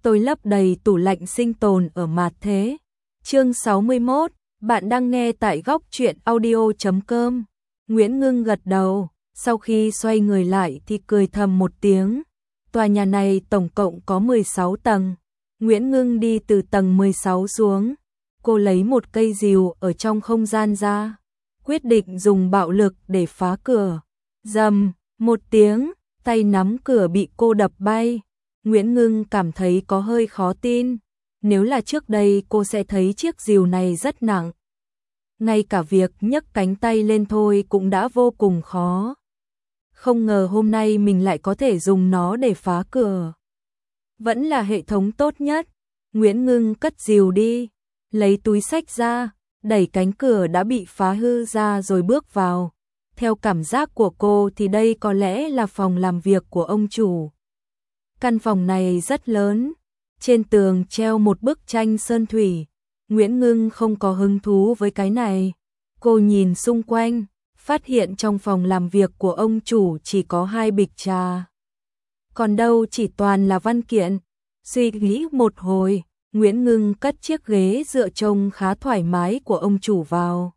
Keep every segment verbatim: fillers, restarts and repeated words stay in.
tôi lấp đầy tủ lạnh sinh tồn ở Mạt Thế. Chương sáu mươi mốt, bạn đang nghe tại góc truyện audio chấm com. Nguyễn Ngưng gật đầu, sau khi xoay người lại thì cười thầm một tiếng. Tòa nhà này tổng cộng có mười sáu tầng. Nguyễn Ngưng đi từ tầng mười sáu xuống. Cô lấy một cây rìu ở trong không gian ra, quyết định dùng bạo lực để phá cửa. Rầm, một tiếng, tay nắm cửa bị cô đập bay. Nguyễn Ngưng cảm thấy có hơi khó tin. Nếu là trước đây cô sẽ thấy chiếc rìu này rất nặng. Ngay cả việc nhấc cánh tay lên thôi cũng đã vô cùng khó. Không ngờ hôm nay mình lại có thể dùng nó để phá cửa. Vẫn là hệ thống tốt nhất. Nguyễn Ngưng cất rìu đi, lấy túi xách ra, đẩy cánh cửa đã bị phá hư ra rồi bước vào. Theo cảm giác của cô thì đây có lẽ là phòng làm việc của ông chủ. Căn phòng này rất lớn, trên tường treo một bức tranh sơn thủy. Nguyễn Ngưng không có hứng thú với cái này. Cô nhìn xung quanh, phát hiện trong phòng làm việc của ông chủ chỉ có hai bịch trà. Còn đâu chỉ toàn là văn kiện. Suy nghĩ một hồi, Nguyễn Ngưng cất chiếc ghế dựa trông khá thoải mái của ông chủ vào.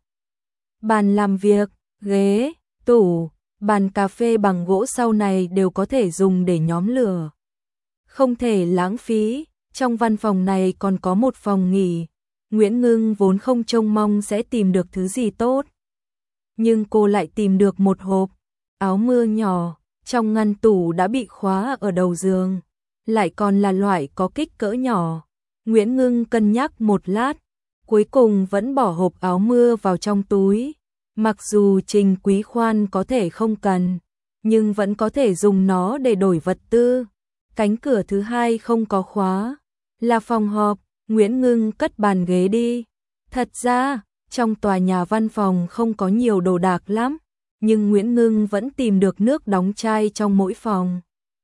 Bàn làm việc, ghế, tủ, bàn cà phê bằng gỗ sau này đều có thể dùng để nhóm lửa. Không thể lãng phí, trong văn phòng này còn có một phòng nghỉ. Nguyễn Ngưng vốn không trông mong sẽ tìm được thứ gì tốt. Nhưng cô lại tìm được một hộp áo mưa nhỏ, trong ngăn tủ đã bị khóa ở đầu giường. Lại còn là loại có kích cỡ nhỏ. Nguyễn Ngưng cân nhắc một lát, cuối cùng vẫn bỏ hộp áo mưa vào trong túi. Mặc dù Trình Quý Khoan có thể không cần, nhưng vẫn có thể dùng nó để đổi vật tư. Cánh cửa thứ hai không có khóa, là phòng họp. Nguyễn Ngưng cất bàn ghế đi. Thật ra, trong tòa nhà văn phòng không có nhiều đồ đạc lắm, nhưng Nguyễn Ngưng vẫn tìm được nước đóng chai trong mỗi phòng.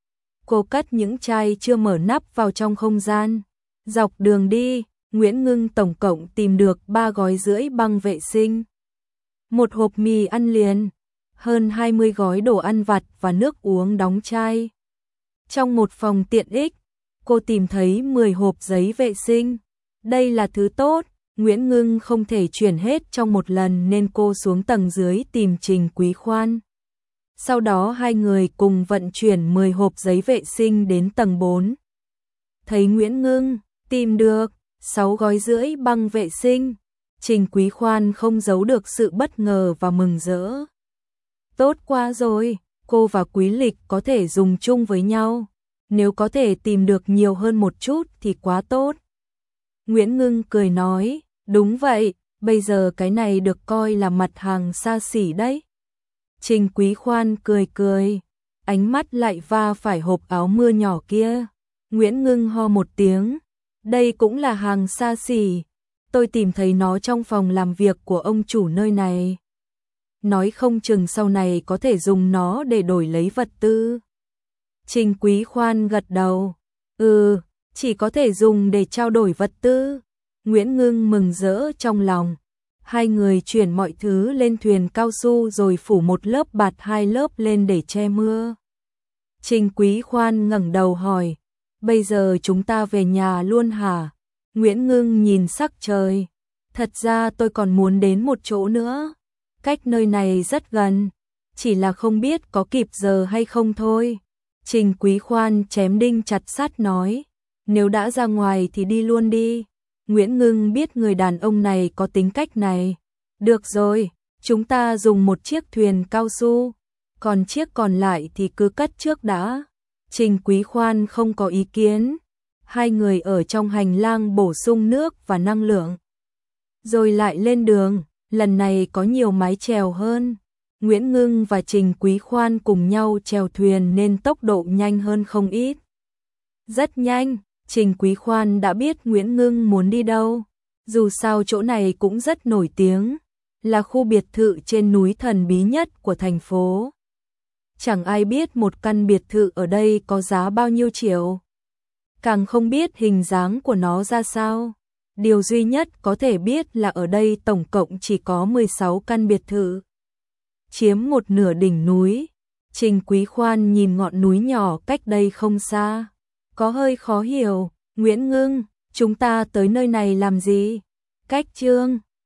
Cô cất những chai chưa mở nắp vào trong không gian. Dọc đường đi, Nguyễn Ngưng tổng cộng tìm được ba gói rưỡi băng vệ sinh, một hộp mì ăn liền, hơn hai mươi gói đồ ăn vặt và nước uống đóng chai. Trong một phòng tiện ích, cô tìm thấy mười hộp giấy vệ sinh. Đây là thứ tốt, Nguyễn Ngưng không thể chuyển hết trong một lần nên cô xuống tầng dưới tìm Trình Quý Khoan. Sau đó hai người cùng vận chuyển mười hộp giấy vệ sinh đến tầng bốn. Thấy Nguyễn Ngưng tìm được sáu gói rưỡi băng vệ sinh, Trình Quý Khoan không giấu được sự bất ngờ và mừng rỡ. Tốt quá rồi, cô và Quý Lịch có thể dùng chung với nhau. Nếu có thể tìm được nhiều hơn một chút thì quá tốt. Nguyễn Ngưng cười nói, đúng vậy, bây giờ cái này được coi là mặt hàng xa xỉ đấy. Trình Quý Khoan cười cười, ánh mắt lại va phải hộp áo mưa nhỏ kia. Nguyễn Ngưng ho một tiếng, đây cũng là hàng xa xỉ, tôi tìm thấy nó trong phòng làm việc của ông chủ nơi này. Nói không chừng sau này có thể dùng nó để đổi lấy vật tư. Trình Quý Khoan gật đầu, ừ, chỉ có thể dùng để trao đổi vật tư. Nguyễn Ngưng mừng rỡ trong lòng. Hai người chuyển mọi thứ lên thuyền cao su rồi phủ một lớp bạt hai lớp lên để che mưa. Trình Quý Khoan ngẩng đầu hỏi, bây giờ chúng ta về nhà luôn hả? Nguyễn Ngưng nhìn sắc trời, thật ra tôi còn muốn đến một chỗ nữa. Cách nơi này rất gần, chỉ là không biết có kịp giờ hay không thôi. Trình Quý Khoan chém đinh chặt sắt nói, nếu đã ra ngoài thì đi luôn đi. Nguyễn Ngưng biết người đàn ông này có tính cách này. Được rồi, chúng ta dùng một chiếc thuyền cao su, còn chiếc còn lại thì cứ cất trước đã. Trình Quý Khoan không có ý kiến. Hai người ở trong hành lang bổ sung nước và năng lượng, rồi lại lên đường. Lần này có nhiều mái chèo hơn. Nguyễn Ngưng và Trình Quý Khoan cùng nhau chèo thuyền nên tốc độ nhanh hơn không ít. Rất nhanh, Trình Quý Khoan đã biết Nguyễn Ngưng muốn đi đâu. Dù sao chỗ này cũng rất nổi tiếng, là khu biệt thự trên núi thần bí nhất của thành phố. Chẳng ai biết một căn biệt thự ở đây có giá bao nhiêu triệu. Càng không biết hình dáng của nó ra sao. Điều duy nhất có thể biết là ở đây tổng cộng chỉ có mười sáu căn biệt thự, chiếm một nửa đỉnh núi. Trình Quý Khoan nhìn ngọn núi nhỏ cách đây không xa, có hơi khó hiểu, Nguyễn Ngưng, chúng ta tới nơi này làm gì? Cách Trương